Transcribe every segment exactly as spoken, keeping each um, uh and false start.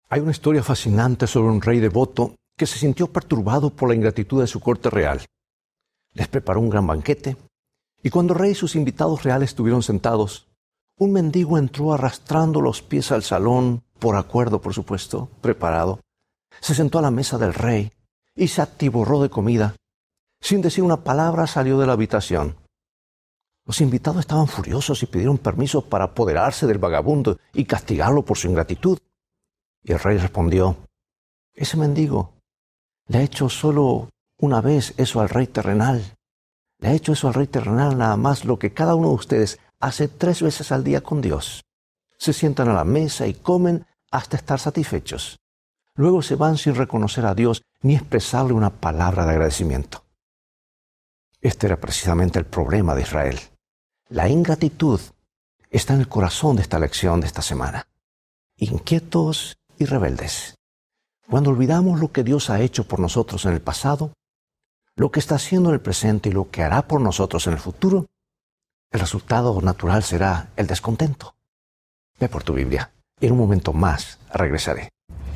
Hay una historia fascinante sobre un rey devoto que se sintió perturbado por la ingratitud de su corte real. Les preparó un gran banquete, y cuando el rey y sus invitados reales estuvieron sentados, un mendigo entró arrastrando los pies al salón, por acuerdo, por supuesto, preparado. Se sentó a la mesa del rey y se atiborró de comida. Sin decir una palabra salió de la habitación. Los invitados estaban furiosos y pidieron permiso para apoderarse del vagabundo y castigarlo por su ingratitud. Y el rey respondió: ese mendigo le ha hecho solo una vez eso al rey terrenal. Le ha hecho eso al rey terrenal nada más lo que cada uno de ustedes hace tres veces al día con Dios. Se sientan a la mesa y comen hasta estar satisfechos. Luego se van sin reconocer a Dios ni expresarle una palabra de agradecimiento. Este era precisamente el problema de Israel. La ingratitud está en el corazón de esta lección de esta semana. Inquietos y rebeldes. Cuando olvidamos lo que Dios ha hecho por nosotros en el pasado, lo que está haciendo en el presente y lo que hará por nosotros en el futuro, el resultado natural será el descontento. Ve por tu Biblia. En un momento más regresaré.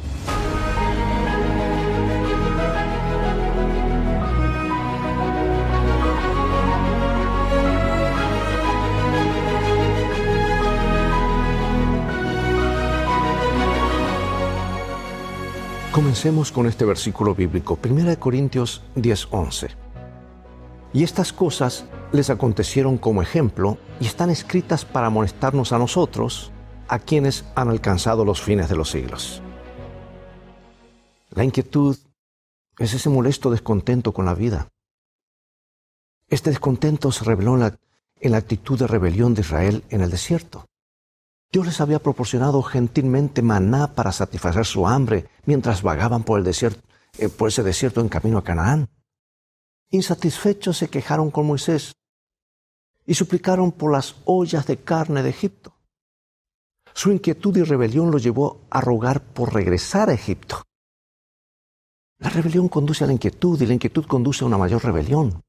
Comencemos con este versículo bíblico, primera de Corintios diez, once. Y estas cosas les acontecieron como ejemplo y están escritas para amonestarnos a nosotros, a quienes han alcanzado los fines de los siglos. La inquietud es ese molesto descontento con la vida. Este descontento se reveló en la, en la actitud de rebelión de Israel en el desierto. Dios les había proporcionado gentilmente maná para satisfacer su hambre mientras vagaban por, el desierto, eh, por ese desierto en camino a Canaán. Insatisfechos se quejaron con Moisés y suplicaron por las ollas de carne de Egipto. Su inquietud y rebelión los llevó a rogar por regresar a Egipto. La rebelión conduce a la inquietud y la inquietud conduce a una mayor rebelión.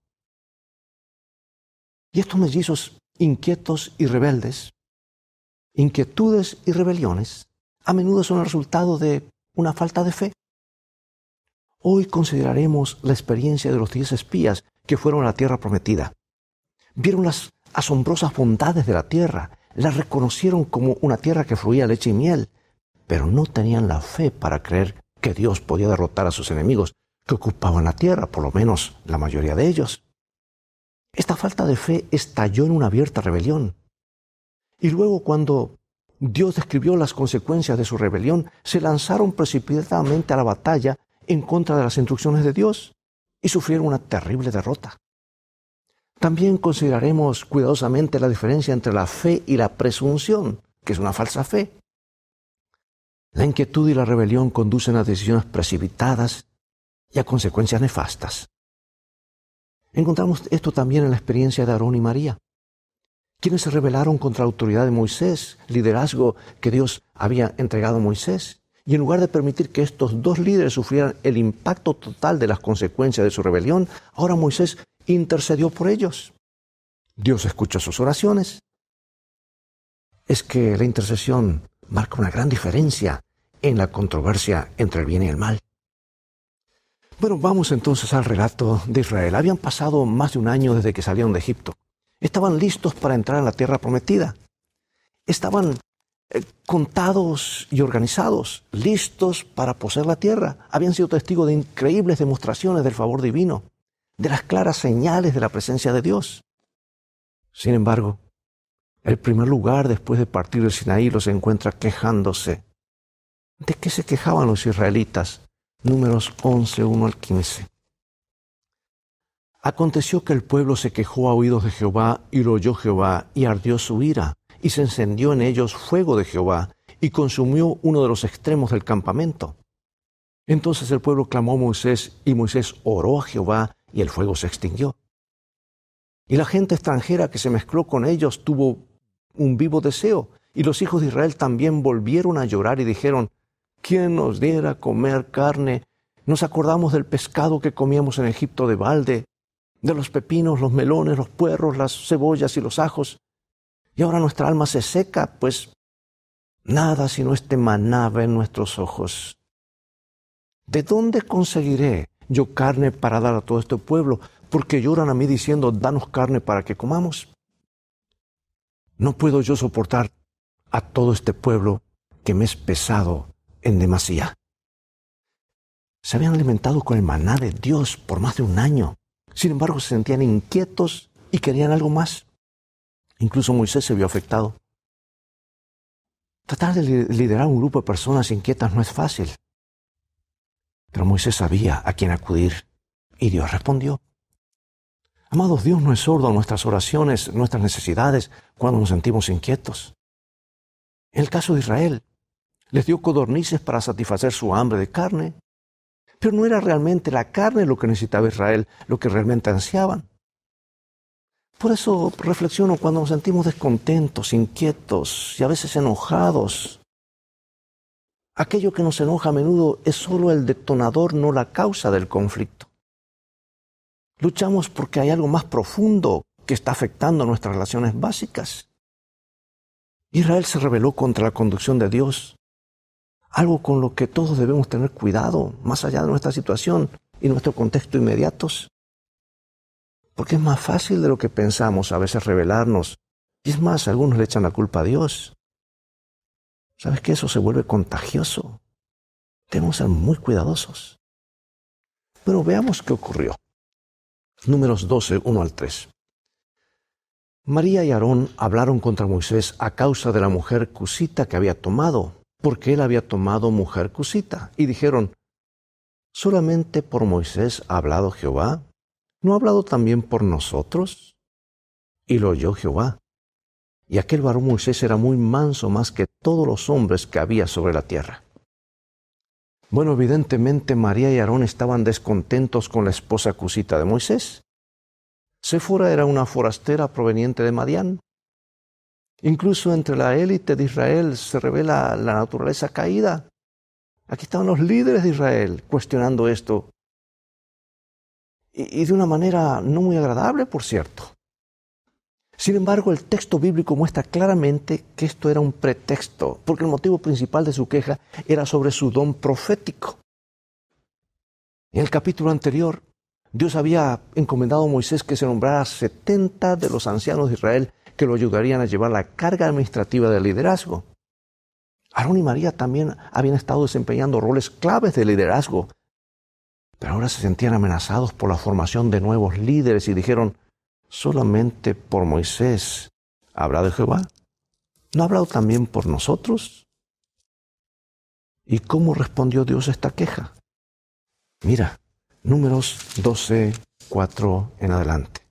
Y estos mellizos inquietos y rebeldes, inquietudes y rebeliones, a menudo son el resultado de una falta de fe. Hoy consideraremos la experiencia de los diez espías que fueron a la tierra prometida. Vieron las asombrosas bondades de la tierra, la reconocieron como una tierra que fluía leche y miel, pero no tenían la fe para creer que Dios podía derrotar a sus enemigos que ocupaban la tierra, por lo menos la mayoría de ellos. Esta falta de fe estalló en una abierta rebelión. Y luego, cuando Dios describió las consecuencias de su rebelión, se lanzaron precipitadamente a la batalla en contra de las instrucciones de Dios y sufrieron una terrible derrota. También consideraremos cuidadosamente la diferencia entre la fe y la presunción, que es una falsa fe. La inquietud y la rebelión conducen a decisiones precipitadas y a consecuencias nefastas. Encontramos esto también en la experiencia de Aarón y María, quienes se rebelaron contra la autoridad de Moisés, liderazgo que Dios había entregado a Moisés. Y en lugar de permitir que estos dos líderes sufrieran el impacto total de las consecuencias de su rebelión, ahora Moisés intercedió por ellos. Dios escuchó sus oraciones. Es que la intercesión marca una gran diferencia en la controversia entre el bien y el mal. Bueno, vamos entonces al relato de Israel. Habían pasado más de un año desde que salieron de Egipto. Estaban listos para entrar en la tierra prometida. Estaban eh, contados y organizados, listos para poseer la tierra. Habían sido testigos de increíbles demostraciones del favor divino, de las claras señales de la presencia de Dios. Sin embargo, el primer lugar después de partir del Sinaí los encuentra quejándose. ¿De qué se quejaban los israelitas? Números once, uno al quince. Aconteció que el pueblo se quejó a oídos de Jehová, y lo oyó Jehová, y ardió su ira, y se encendió en ellos fuego de Jehová, y consumió uno de los extremos del campamento. Entonces el pueblo clamó a Moisés, y Moisés oró a Jehová, y el fuego se extinguió. Y la gente extranjera que se mezcló con ellos tuvo un vivo deseo, y los hijos de Israel también volvieron a llorar y dijeron: ¿quién nos diera comer carne? Nos acordamos del pescado que comíamos en Egipto de balde, de los pepinos, los melones, los puerros, las cebollas y los ajos. Y ahora nuestra alma se seca, pues Nada sino este maná ve en nuestros ojos. ¿De dónde conseguiré yo carne para dar a todo este pueblo? Porque lloran a mí diciendo, danos carne para que comamos. No puedo yo soportar a todo este pueblo que me es pesado en demasía. Se habían alimentado con el maná de Dios por más de un año. Sin embargo, se sentían inquietos y querían algo más. Incluso Moisés se vio afectado. Tratar de liderar un grupo de personas inquietas no es fácil. Pero Moisés sabía a quién acudir y Dios respondió. Amados, Dios no es sordo a nuestras oraciones, nuestras necesidades cuando nos sentimos inquietos. En el caso de Israel, les dio codornices para satisfacer su hambre de carne, pero no era realmente la carne lo que necesitaba Israel, lo que realmente ansiaban. Por eso reflexiono cuando nos sentimos descontentos, inquietos y a veces enojados. Aquello que nos enoja a menudo es solo el detonador, no la causa del conflicto. Luchamos porque hay algo más profundo que está afectando nuestras relaciones básicas. Israel se rebeló contra la conducción de Dios, algo con lo que todos debemos tener cuidado, más allá de nuestra situación y nuestro contexto inmediatos. Porque es más fácil de lo que pensamos a veces rebelarnos. Y es más, algunos le echan la culpa a Dios. ¿Sabes qué? Eso se vuelve contagioso. Debemos ser muy cuidadosos. Pero veamos qué ocurrió. Números doce, uno al tres. María y Aarón hablaron contra Moisés a causa de la mujer cusita que había tomado, porque él había tomado mujer cusita. Y dijeron, ¿solamente por Moisés ha hablado Jehová? ¿No ha hablado también por nosotros? Y lo oyó Jehová. Y aquel varón Moisés era muy manso más que todos los hombres que había sobre la tierra. Bueno, evidentemente María y Aarón estaban descontentos con la esposa cusita de Moisés. Séfora era una forastera proveniente de Madián. Incluso entre la élite de Israel se revela la naturaleza caída. Aquí estaban los líderes de Israel cuestionando esto. Y, y de una manera no muy agradable, por cierto. Sin embargo, el texto bíblico muestra claramente que esto era un pretexto, porque el motivo principal de su queja era sobre su don profético. En el capítulo anterior, Dios había encomendado a Moisés que se nombrara setenta de los ancianos de Israel que lo ayudarían a llevar la carga administrativa del liderazgo. Aarón y María también habían estado desempeñando roles claves de liderazgo, pero ahora se sentían amenazados por la formación de nuevos líderes y dijeron, ¿solamente por Moisés ha hablado Jehová? ¿No ha hablado también por nosotros? ¿Y cómo respondió Dios a esta queja? Mira, Números doce, cuatro en adelante.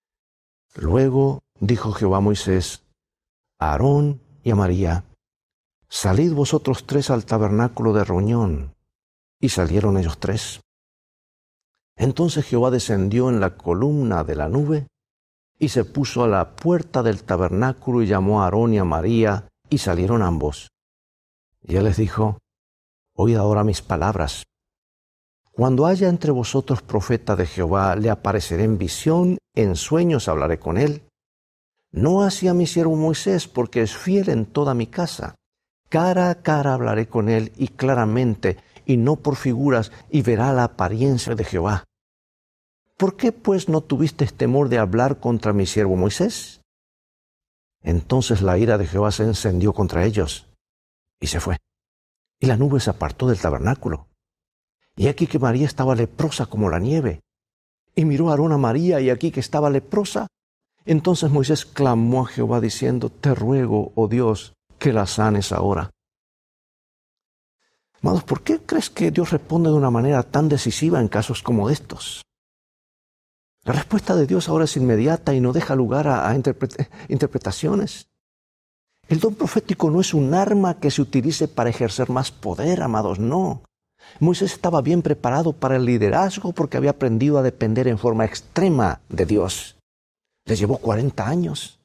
Luego dijo Jehová a Moisés, a Aarón y a María, salid vosotros tres al tabernáculo de reunión. Y salieron ellos tres. Entonces Jehová descendió en la columna de la nube y se puso a la puerta del tabernáculo y llamó a Aarón y a María, y salieron ambos. Y él les dijo, oíd ahora mis palabras. Cuando haya entre vosotros profeta de Jehová, le apareceré en visión, en sueños hablaré con él. No así a mi siervo Moisés, porque es fiel en toda mi casa. Cara a cara hablaré con él y claramente, y no por figuras, y verá la apariencia de Jehová. ¿Por qué pues no tuvisteis temor de hablar contra mi siervo Moisés? Entonces la ira de Jehová se encendió contra ellos, y se fue. Y la nube se apartó del tabernáculo. Y aquí que María estaba leprosa como la nieve. Y miró a Aarón a María, y aquí que estaba leprosa. Entonces Moisés clamó a Jehová diciendo, te ruego, oh Dios, que la sanes ahora. Amados, ¿por qué crees que Dios responde de una manera tan decisiva en casos como estos? La respuesta de Dios ahora es inmediata y no deja lugar a, a interpre- interpretaciones. El don profético no es un arma que se utilice para ejercer más poder, amados, no. Moisés estaba bien preparado para el liderazgo porque había aprendido a depender en forma extrema de Dios. Le llevó cuarenta años.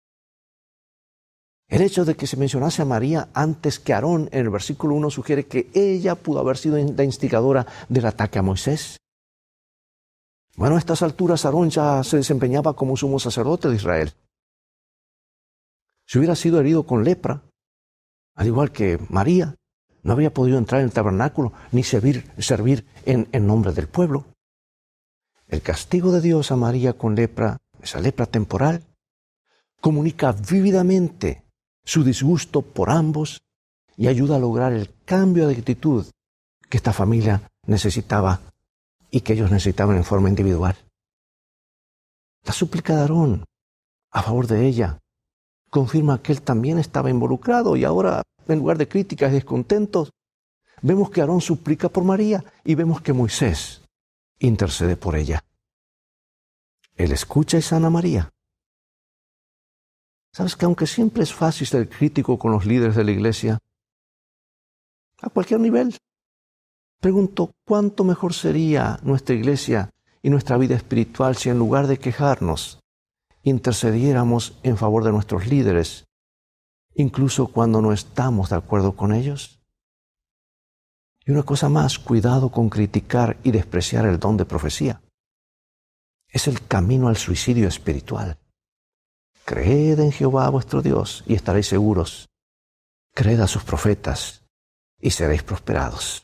El hecho de que se mencionase a María antes que a Aarón en el versículo uno sugiere que ella pudo haber sido la instigadora del ataque a Moisés. Bueno, a estas alturas Aarón ya se desempeñaba como sumo sacerdote de Israel. Si hubiera sido herido con lepra, al igual que María, no había podido entrar en el tabernáculo ni servir, servir en, en nombre del pueblo. El castigo de Dios a María con lepra, esa lepra temporal, comunica vívidamente su disgusto por ambos y ayuda a lograr el cambio de actitud que esta familia necesitaba y que ellos necesitaban en forma individual. La súplica de Aarón a favor de ella confirma que él también estaba involucrado y ahora, en lugar de críticas y descontentos, vemos que Aarón suplica por María y vemos que Moisés intercede por ella. Él escucha y sana a María. ¿Sabes que aunque siempre es fácil ser crítico con los líderes de la iglesia, a cualquier nivel, pregunto cuánto mejor sería nuestra iglesia y nuestra vida espiritual si en lugar de quejarnos, intercediéramos en favor de nuestros líderes, incluso cuando no estamos de acuerdo con ellos? Y una cosa más, cuidado con criticar y despreciar el don de profecía. Es el camino al suicidio espiritual. Creed en Jehová vuestro Dios y estaréis seguros. Creed a sus profetas y seréis prosperados.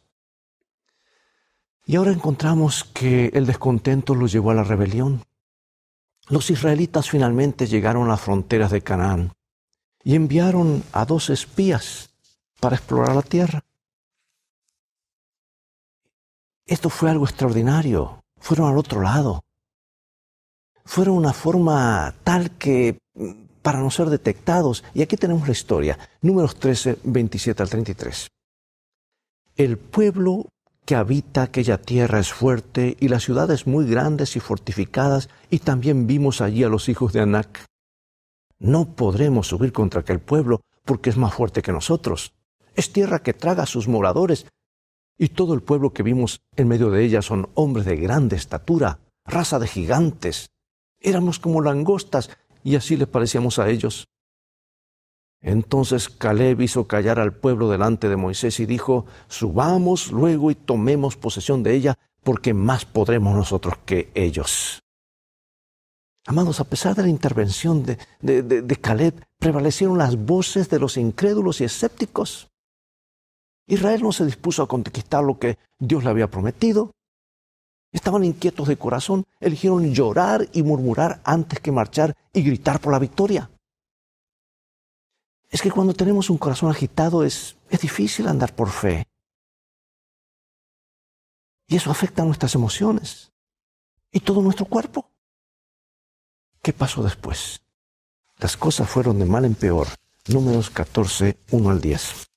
Y ahora encontramos que el descontento los llevó a la rebelión. Los israelitas finalmente llegaron a las fronteras de Canaán y enviaron a dos espías para explorar la tierra. Esto fue algo extraordinario. Fueron al otro lado. Fueron una forma tal que, para no ser detectados, y aquí tenemos la historia, Números trece, veintisiete al treinta y tres. El pueblo que habita aquella tierra es fuerte y las ciudades muy grandes y fortificadas, y también vimos allí a los hijos de Anac. No podremos subir contra aquel pueblo porque es más fuerte que nosotros. Es tierra que traga a sus moradores, y todo el pueblo que vimos en medio de ella son hombres de grande estatura, raza de gigantes. Éramos como langostas, y así les parecíamos a ellos. Entonces Caleb hizo callar al pueblo delante de Moisés y dijo: subamos luego y tomemos posesión de ella, porque más podremos nosotros que ellos. Amados, a pesar de la intervención de, de, de, de Caleb, prevalecieron las voces de los incrédulos y escépticos. Israel no se dispuso a conquistar lo que Dios le había prometido. Estaban inquietos de corazón, eligieron llorar y murmurar antes que marchar y gritar por la victoria. Es que cuando tenemos un corazón agitado es, es difícil andar por fe. Y eso afecta a nuestras emociones y todo nuestro cuerpo. ¿Qué pasó después? Las cosas fueron de mal en peor. Números catorce, uno al diez.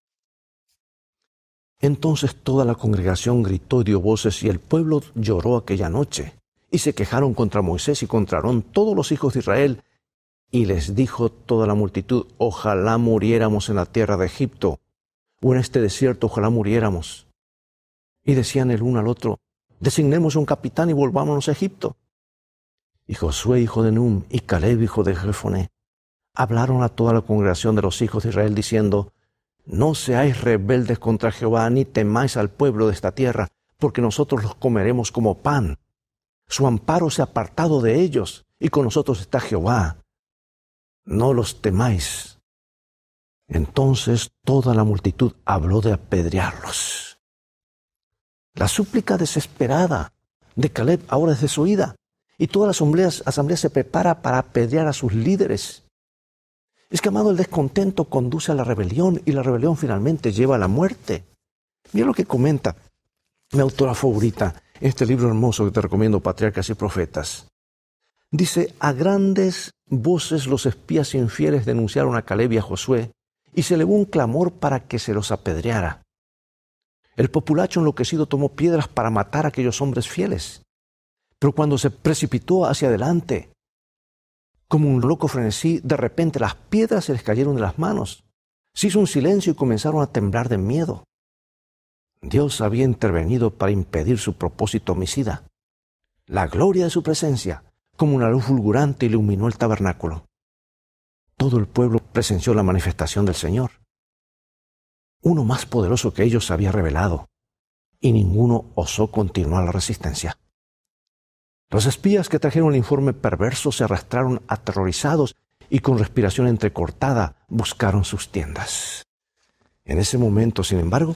Entonces toda la congregación gritó y dio voces, y el pueblo lloró aquella noche. Y se quejaron contra Moisés y contra Aarón todos los hijos de Israel. Y les dijo toda la multitud: ojalá muriéramos en la tierra de Egipto, o en este desierto ojalá muriéramos. Y decían el uno al otro: designemos un capitán y volvámonos a Egipto. Y Josué, hijo de Num, y Caleb, hijo de Jefoné, hablaron a toda la congregación de los hijos de Israel, diciendo: no seáis rebeldes contra Jehová, ni temáis al pueblo de esta tierra, porque nosotros los comeremos como pan. Su amparo se ha apartado de ellos, y con nosotros está Jehová. No los temáis. Entonces toda la multitud habló de apedrearlos. La súplica desesperada de Caleb ahora es desoída, y toda la asamblea, asamblea se prepara para apedrear a sus líderes. Es que, amado, el descontento conduce a la rebelión, y la rebelión finalmente lleva a la muerte. Mira lo que comenta mi autora favorita en este libro hermoso que te recomiendo, Patriarcas y Profetas. Dice: a grandes voces los espías infieles denunciaron a Caleb y a Josué, y se elevó un clamor para que se los apedreara. El populacho enloquecido tomó piedras para matar a aquellos hombres fieles. Pero cuando se precipitó hacia adelante, como un loco frenesí, de repente las piedras se les cayeron de las manos. Se hizo un silencio y comenzaron a temblar de miedo. Dios había intervenido para impedir su propósito homicida. La gloria de su presencia, como una luz fulgurante, iluminó el tabernáculo. Todo el pueblo presenció la manifestación del Señor. Uno más poderoso que ellos se había revelado, y ninguno osó continuar la resistencia. Los espías que trajeron el informe perverso se arrastraron aterrorizados y con respiración entrecortada buscaron sus tiendas. En ese momento, sin embargo,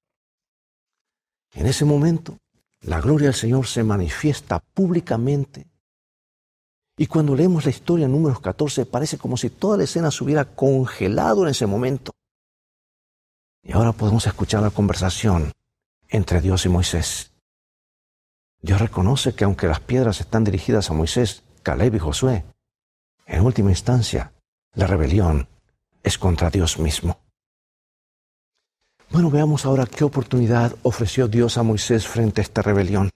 en ese momento, la gloria del Señor se manifiesta públicamente. Y cuando leemos la historia en Números catorce, parece como si toda la escena se hubiera congelado en ese momento. Y ahora podemos escuchar la conversación entre Dios y Moisés. Dios reconoce que aunque las piedras están dirigidas a Moisés, Caleb y Josué, en última instancia, la rebelión es contra Dios mismo. Bueno, veamos ahora qué oportunidad ofreció Dios a Moisés frente a esta rebelión.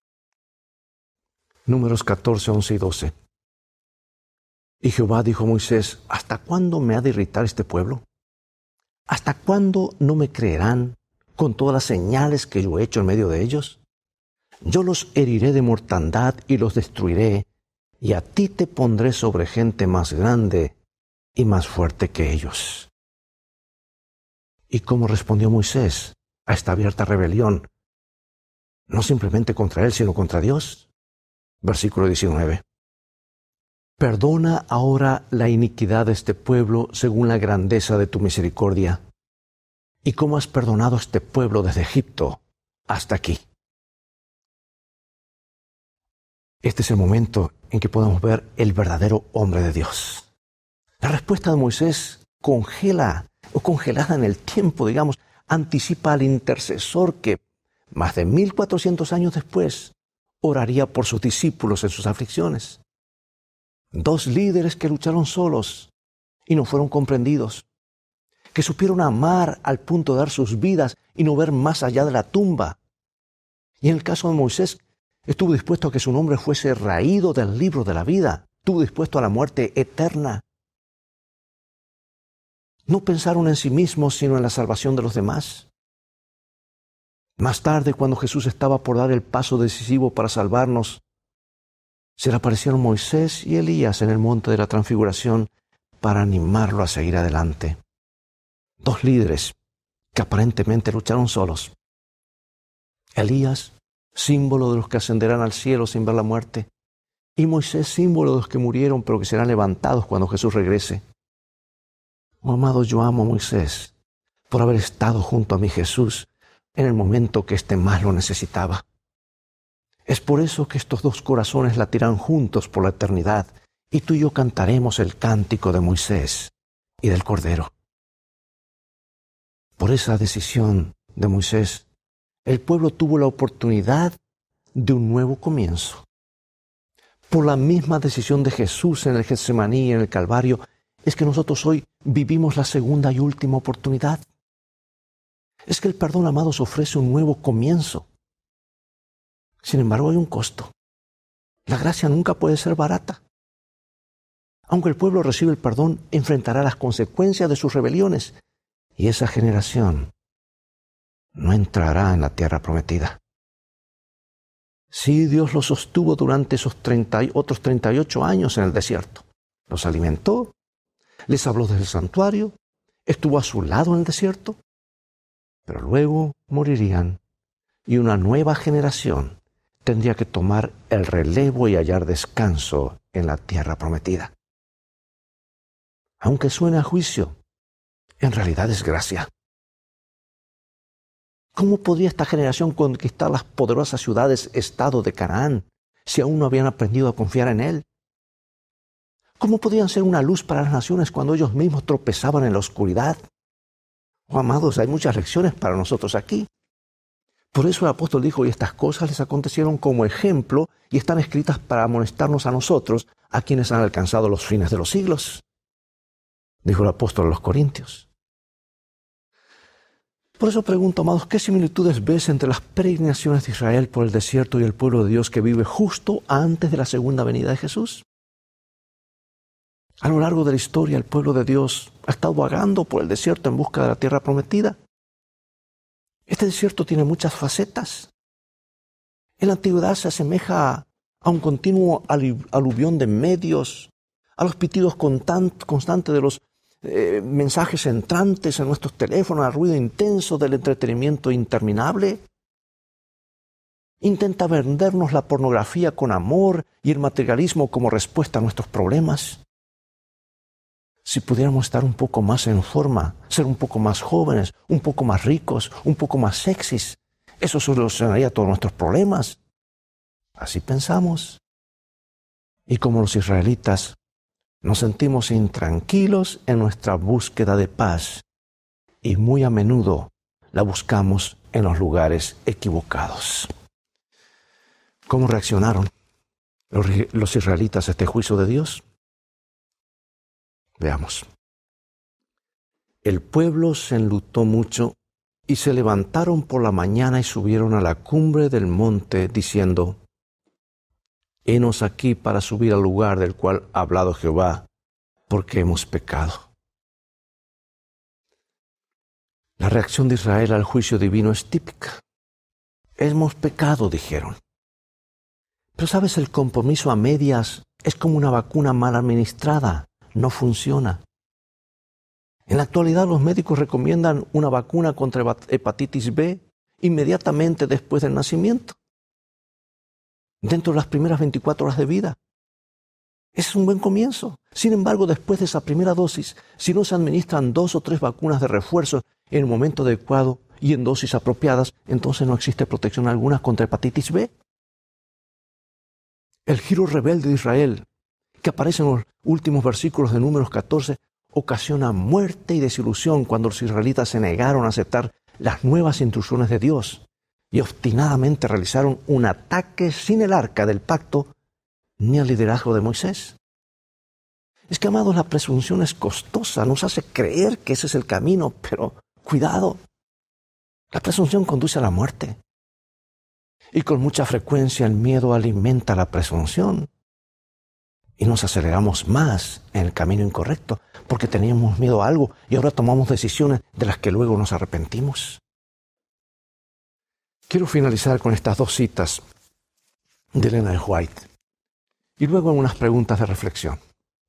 Números catorce, once y doce. Y Jehová dijo a Moisés, ¿hasta cuándo me ha de irritar este pueblo? ¿Hasta cuándo no me creerán con todas las señales que yo he hecho en medio de ellos? Yo los heriré de mortandad y los destruiré, y a ti te pondré sobre gente más grande y más fuerte que ellos. ¿Y cómo respondió Moisés a esta abierta rebelión? No simplemente contra él, sino contra Dios. Versículo diecinueve. Perdona ahora la iniquidad de este pueblo según la grandeza de tu misericordia, y cómo has perdonado a este pueblo desde Egipto hasta aquí. Este es el momento en que podemos ver el verdadero hombre de Dios. La respuesta de Moisés congela, o congelada en el tiempo, digamos, anticipa al intercesor que, más de mil cuatrocientos años después, oraría por sus discípulos en sus aflicciones. Dos líderes que lucharon solos y no fueron comprendidos, que supieron amar al punto de dar sus vidas y no ver más allá de la tumba. Y en el caso de Moisés, estuvo dispuesto a que su nombre fuese raído del libro de la vida, estuvo dispuesto a la muerte eterna. No pensaron en sí mismos, sino en la salvación de los demás. Más tarde, cuando Jesús estaba por dar el paso decisivo para salvarnos, se le aparecieron Moisés y Elías en el monte de la Transfiguración para animarlo a seguir adelante. Dos líderes que aparentemente lucharon solos. Elías, símbolo de los que ascenderán al cielo sin ver la muerte, y Moisés, símbolo de los que murieron pero que serán levantados cuando Jesús regrese. Oh, amado, yo amo a Moisés por haber estado junto a mi Jesús en el momento que éste más lo necesitaba. Es por eso que estos dos corazones latirán juntos por la eternidad y tú y yo cantaremos el cántico de Moisés y del Cordero. Por esa decisión de Moisés, el pueblo tuvo la oportunidad de un nuevo comienzo. Por la misma decisión de Jesús en el Getsemaní y en el Calvario, es que nosotros hoy vivimos la segunda y última oportunidad. Es que el perdón, amados, ofrece un nuevo comienzo. Sin embargo, hay un costo. La gracia nunca puede ser barata. Aunque el pueblo recibe el perdón, enfrentará las consecuencias de sus rebeliones, y esa generación no entrará en la tierra prometida. Sí, Dios los sostuvo durante esos treinta, otros treinta y ocho años en el desierto. Los alimentó, les habló desde el santuario, estuvo a su lado en el desierto, pero luego morirían y una nueva generación tendría que tomar el relevo y hallar descanso en la tierra prometida. Aunque suene a juicio, en realidad es gracia. ¿Cómo podría esta generación conquistar las poderosas ciudades-estado de Canaán si aún no habían aprendido a confiar en Él? ¿Cómo podían ser una luz para las naciones cuando ellos mismos tropezaban en la oscuridad? Oh, amados, hay muchas lecciones para nosotros aquí. Por eso el apóstol dijo, y estas cosas les acontecieron como ejemplo y están escritas para amonestarnos a nosotros, a quienes han alcanzado los fines de los siglos. Dijo el apóstol a los Corintios. Por eso pregunto, amados, ¿qué similitudes ves entre las peregrinaciones de Israel por el desierto y el pueblo de Dios que vive justo antes de la segunda venida de Jesús? A lo largo de la historia, el pueblo de Dios ha estado vagando por el desierto en busca de la tierra prometida. Este desierto tiene muchas facetas. En la antigüedad se asemeja a un continuo aluvión de medios, a los pitidos constantes de los eh, mensajes entrantes en nuestros teléfonos, al ruido intenso del entretenimiento interminable. Intenta vendernos la pornografía con amor y el materialismo como respuesta a nuestros problemas. si pudiéramos estar un poco más en forma, ser un poco más jóvenes, un poco más ricos, un poco más sexys, eso solucionaría todos nuestros problemas. Así pensamos. Y como los israelitas, nos sentimos intranquilos en nuestra búsqueda de paz y muy a menudo la buscamos en los lugares equivocados. ¿Cómo reaccionaron los, los israelitas a este juicio de Dios? Veamos. El pueblo se enlutó mucho y se levantaron por la mañana y subieron a la cumbre del monte diciendo: Henos aquí para subir al lugar del cual ha hablado Jehová, porque hemos pecado. La reacción de Israel al juicio divino es típica. Hemos pecado, dijeron. Pero sabes, el compromiso a medias es como una vacuna mal administrada, no funciona. En la actualidad los médicos recomiendan una vacuna contra hepatitis B inmediatamente después del nacimiento, dentro de las primeras veinticuatro horas de vida. Es un buen comienzo. Sin embargo, después de esa primera dosis, si no se administran dos o tres vacunas de refuerzo en el momento adecuado y en dosis apropiadas, entonces no existe protección alguna contra hepatitis B. El giro rebelde de Israel, que aparece en los últimos versículos de Números catorce, ocasiona muerte y desilusión cuando los israelitas se negaron a aceptar las nuevas instrucciones de Dios y obstinadamente realizaron un ataque sin el arca del pacto ni el liderazgo de Moisés. Es que, amados, la presunción es costosa, nos hace creer que ese es el camino, pero cuidado, la presunción conduce a la muerte. Y con mucha frecuencia el miedo alimenta la presunción. Y nos aceleramos más en el camino incorrecto porque teníamos miedo a algo y ahora tomamos decisiones de las que luego nos arrepentimos. Quiero finalizar con estas dos citas de Elena de White y luego unas preguntas de reflexión.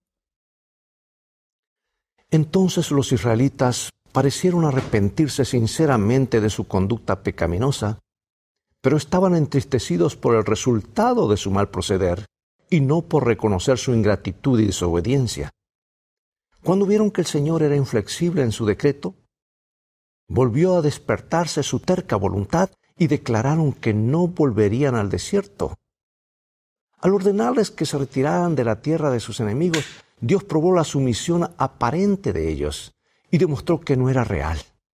Entonces los israelitas parecieron arrepentirse sinceramente de su conducta pecaminosa, pero estaban entristecidos por el resultado de su mal proceder y no por reconocer su ingratitud y desobediencia. Cuando vieron que el Señor era inflexible en su decreto, volvió a despertarse su terca voluntad y declararon que no volverían al desierto. Al ordenarles que se retiraran de la tierra de sus enemigos, Dios probó la sumisión aparente de ellos y demostró que no era real.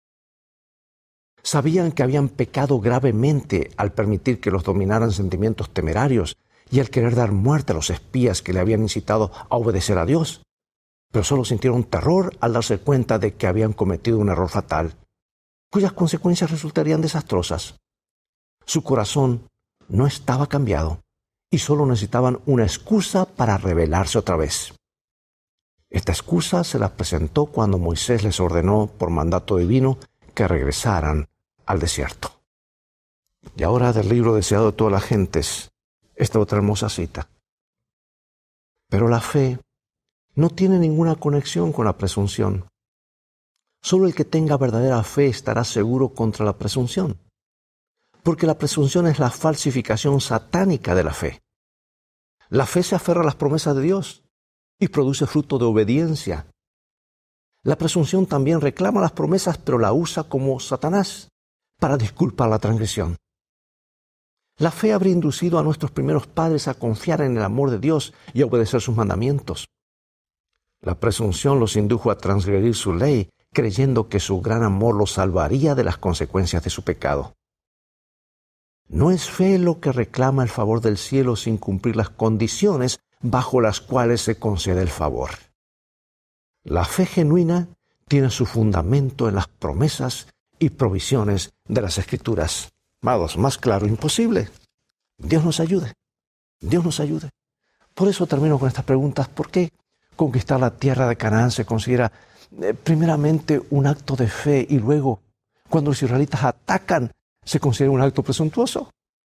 Sabían que habían pecado gravemente al permitir que los dominaran sentimientos temerarios y al querer dar muerte a los espías que le habían incitado a obedecer a Dios, pero solo sintieron terror al darse cuenta de que habían cometido un error fatal, cuyas consecuencias resultarían desastrosas. Su corazón no estaba cambiado y solo necesitaban una excusa para rebelarse otra vez. Esta excusa se la presentó cuando Moisés les ordenó por mandato divino que regresaran al desierto. Y ahora del libro deseado de todas las gentes, esta otra hermosa cita. Pero la fe no tiene ninguna conexión con la presunción. Solo el que tenga verdadera fe estará seguro contra la presunción, porque la presunción es la falsificación satánica de la fe. La fe se aferra a las promesas de Dios y produce fruto de obediencia. La presunción también reclama las promesas, pero la usa como Satanás para disculpar la transgresión. La fe habría inducido a nuestros primeros padres a confiar en el amor de Dios y a obedecer sus mandamientos. La presunción los indujo a transgredir su ley, creyendo que su gran amor los salvaría de las consecuencias de su pecado. No es fe lo que reclama el favor del cielo sin cumplir las condiciones bajo las cuales se concede el favor. La fe genuina tiene su fundamento en las promesas y provisiones de las Escrituras. Amados, más claro imposible. Dios nos ayude. Dios nos ayude. Por eso termino con estas preguntas. ¿Por qué conquistar la tierra de Canaán se considera eh, primeramente un acto de fe y luego, cuando los israelitas atacan, se considera un acto presuntuoso?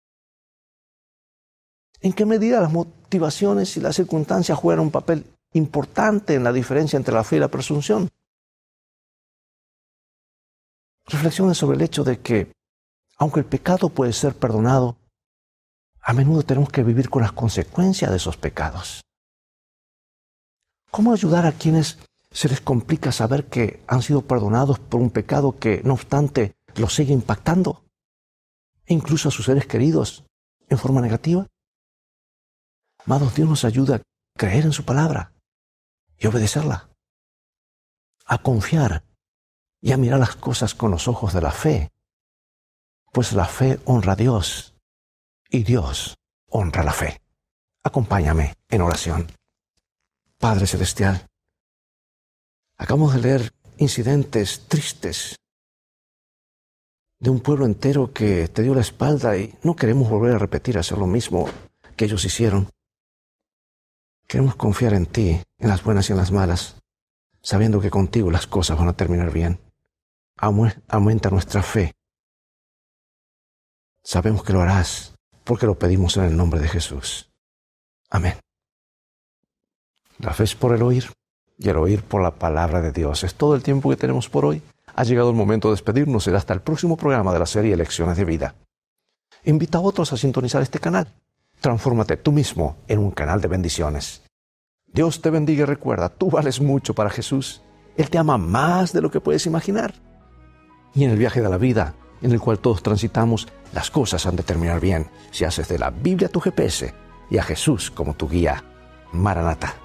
¿En qué medida las motivaciones y las circunstancias juegan un papel importante en la diferencia entre la fe y la presunción? Reflexionen sobre el hecho de que, aunque el pecado puede ser perdonado, a menudo tenemos que vivir con las consecuencias de esos pecados. ¿Cómo ayudar a quienes Se les complica saber que han sido perdonados por un pecado que, no obstante, los sigue impactando, e incluso a sus seres queridos, en forma negativa. Amados, Dios nos ayuda a creer en su palabra y obedecerla, a confiar y a mirar las cosas con los ojos de la fe, pues la fe honra a Dios y Dios honra la fe. Acompáñame en oración. Padre Celestial, acabamos de leer incidentes tristes de un pueblo entero que te dio la espalda y no queremos volver a repetir, hacer lo mismo que ellos hicieron. Queremos confiar en ti, en las buenas y en las malas, sabiendo que contigo las cosas van a terminar bien. Aumenta nuestra fe. Sabemos que lo harás porque lo pedimos en el nombre de Jesús. Amén. La fe es por el oír y el oír por la palabra de Dios. Es todo el tiempo que tenemos por hoy. Ha llegado el momento de despedirnos. Será hasta el próximo programa de la serie Lecciones de Vida. Invita a otros a sintonizar este canal. Transfórmate tú mismo en un canal de bendiciones. Dios te bendiga y recuerda, tú vales mucho para Jesús. Él te ama más de lo que puedes imaginar. Y en el viaje de la vida, en el cual todos transitamos, las cosas han de terminar bien si haces de la Biblia tu G P S y a Jesús como tu guía. Maranata.